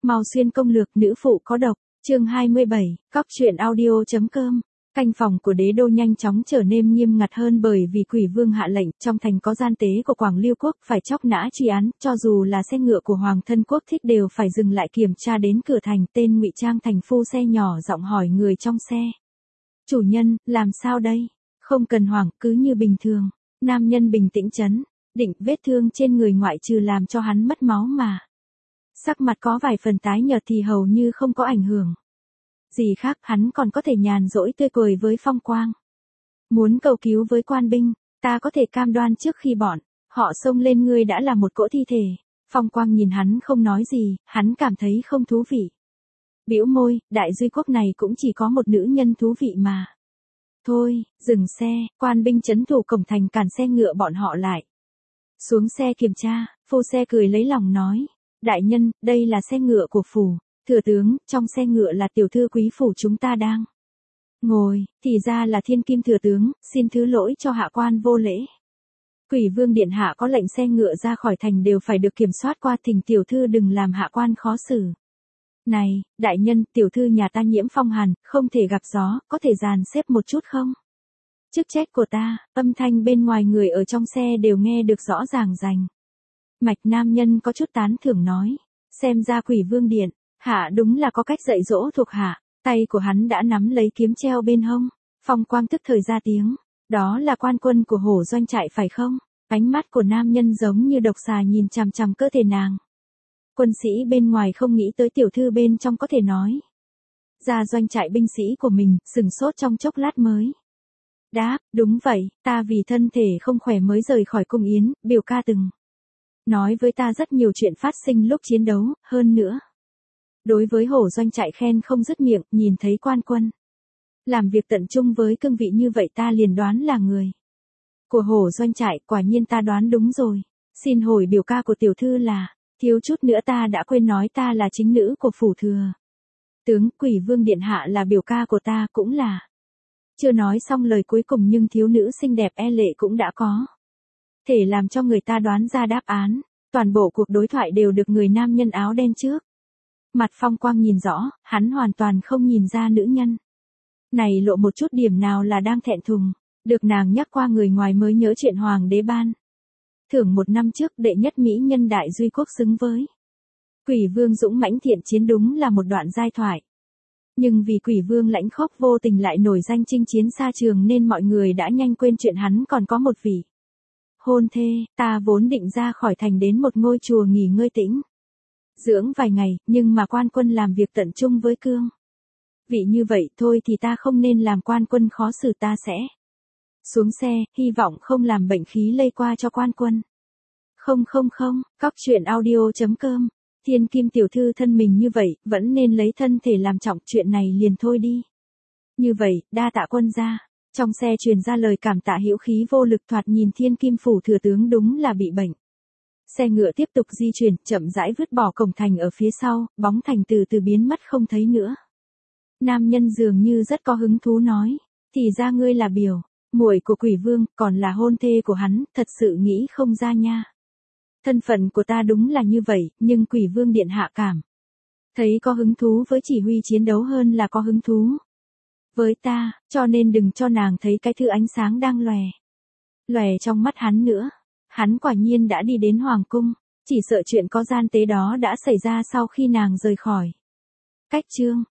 Mao Xuyên công lược nữ phụ có độc, chương 27, cóc truyện audio.com. Canh phòng của đế đô nhanh chóng trở nên nghiêm ngặt hơn bởi vì Quỷ Vương hạ lệnh, trong thành có gian tế của Quảng Lưu Quốc phải chóc nã truy án, cho dù là xe ngựa của Hoàng thân quốc thích đều phải dừng lại kiểm tra đến cửa thành. Tên ngụy trang thành phu xe nhỏ giọng hỏi người trong xe. Chủ nhân, làm sao đây? Không cần hoảng, cứ như bình thường. Nam nhân bình tĩnh chấn định, vết thương trên người ngoại trừ làm cho hắn mất máu mà sắc mặt có vài phần tái nhợt thì hầu như không có ảnh hưởng gì khác, hắn còn có thể nhàn rỗi tươi cười với Phong Quang. Muốn cầu cứu với quan binh, ta có thể cam đoan trước khi bọn họ xông lên ngươi đã là một cỗ thi thể. Phong Quang nhìn hắn không nói gì, hắn cảm thấy không thú vị. Bĩu môi, đại duy quốc này cũng chỉ có một nữ nhân thú vị mà. Thôi, dừng xe, quan binh trấn thủ cổng thành cản xe ngựa bọn họ lại. Xuống xe kiểm tra, phu xe cười lấy lòng nói. Đại nhân, đây là xe ngựa của phủ thừa tướng, trong xe ngựa là tiểu thư quý phủ chúng ta đang ngồi, thì ra là thiên kim thừa tướng, xin thứ lỗi cho hạ quan vô lễ. Quỷ Vương điện hạ có lệnh xe ngựa ra khỏi thành đều phải được kiểm soát qua, thỉnh tiểu thư đừng làm hạ quan khó xử. Này, đại nhân, tiểu thư nhà ta nhiễm phong hàn, không thể gặp gió, có thể dàn xếp một chút không? Chức trách của ta, âm thanh bên ngoài người ở trong xe đều nghe được rõ ràng rành mạch. Nam nhân có chút tán thưởng nói, xem ra Quỷ Vương điện hạ đúng là có cách dạy dỗ thuộc hạ. Tay của hắn đã nắm lấy kiếm treo bên hông. Phong Quang tức thời ra tiếng, đó là quan quân của Hổ doanh trại phải không? Ánh mắt của nam nhân giống như độc xà nhìn chằm chằm cơ thể nàng. Quân sĩ bên ngoài không nghĩ tới tiểu thư bên trong có thể nói ra doanh trại binh sĩ của mình, sừng sốt trong chốc lát mới đáp, đúng vậy, ta vì thân thể không khỏe mới rời khỏi cung yến, biểu ca từng nói với ta rất nhiều chuyện phát sinh lúc chiến đấu, hơn nữa đối với Hổ doanh trại khen không dứt miệng. Nhìn thấy quan quân làm việc tận trung với cương vị như vậy ta liền đoán là người của Hổ doanh trại, quả nhiên ta đoán đúng rồi. Xin hỏi biểu ca của tiểu thư là, thiếu chút nữa ta đã quên nói ta là chính nữ của phủ thừa tướng, Quỷ Vương điện hạ là biểu ca của ta cũng là. Chưa nói xong lời cuối cùng nhưng thiếu nữ xinh đẹp e lệ cũng đã có thể làm cho người ta đoán ra đáp án. Toàn bộ cuộc đối thoại đều được người nam nhân áo đen trước mặt Phong Quang nhìn rõ, hắn hoàn toàn không nhìn ra nữ nhân này lộ một chút điểm nào là đang thẹn thùng. Được nàng nhắc qua người ngoài mới nhớ chuyện hoàng đế ban thưởng 1 năm trước đệ nhất mỹ nhân đại duy quốc xứng với Quỷ Vương dũng mãnh thiện chiến, đúng là một đoạn giai thoại. Nhưng vì Quỷ Vương lãnh khốc vô tình lại nổi danh chinh chiến xa trường nên mọi người đã nhanh quên chuyện hắn còn có một vị hôn thê. Ta vốn định ra khỏi thành đến một ngôi chùa nghỉ ngơi tĩnh dưỡng vài ngày, nhưng mà quan quân làm việc tận trung với cương vị như vậy thôi thì ta không nên làm quan quân khó xử, ta sẽ xuống xe, hy vọng không làm bệnh khí lây qua cho quan quân. Không, cóc truyện audio.com. Thiên kim tiểu thư thân mình như vậy, vẫn nên lấy thân thể làm trọng, chuyện này liền thôi đi. Như vậy, đa tạ quân gia. Trong xe truyền ra lời cảm tạ hữu khí vô lực, thoạt nhìn thiên kim phủ thừa tướng đúng là bị bệnh. Xe ngựa tiếp tục di chuyển, chậm rãi vứt bỏ cổng thành ở phía sau, bóng thành từ từ biến mất không thấy nữa. Nam nhân dường như rất có hứng thú nói, thì ra ngươi là biểu muội của Quỷ Vương, còn là hôn thê của hắn, thật sự nghĩ không ra nha. Thân phận của ta đúng là như vậy, nhưng Quỷ Vương điện hạ cảm thấy có hứng thú với chỉ huy chiến đấu hơn là có hứng thú với ta, cho nên đừng cho nàng thấy cái thứ ánh sáng đang lòe trong mắt hắn nữa. Hắn quả nhiên đã đi đến hoàng cung, chỉ sợ chuyện có gian tế đó đã xảy ra sau khi nàng rời khỏi cách trương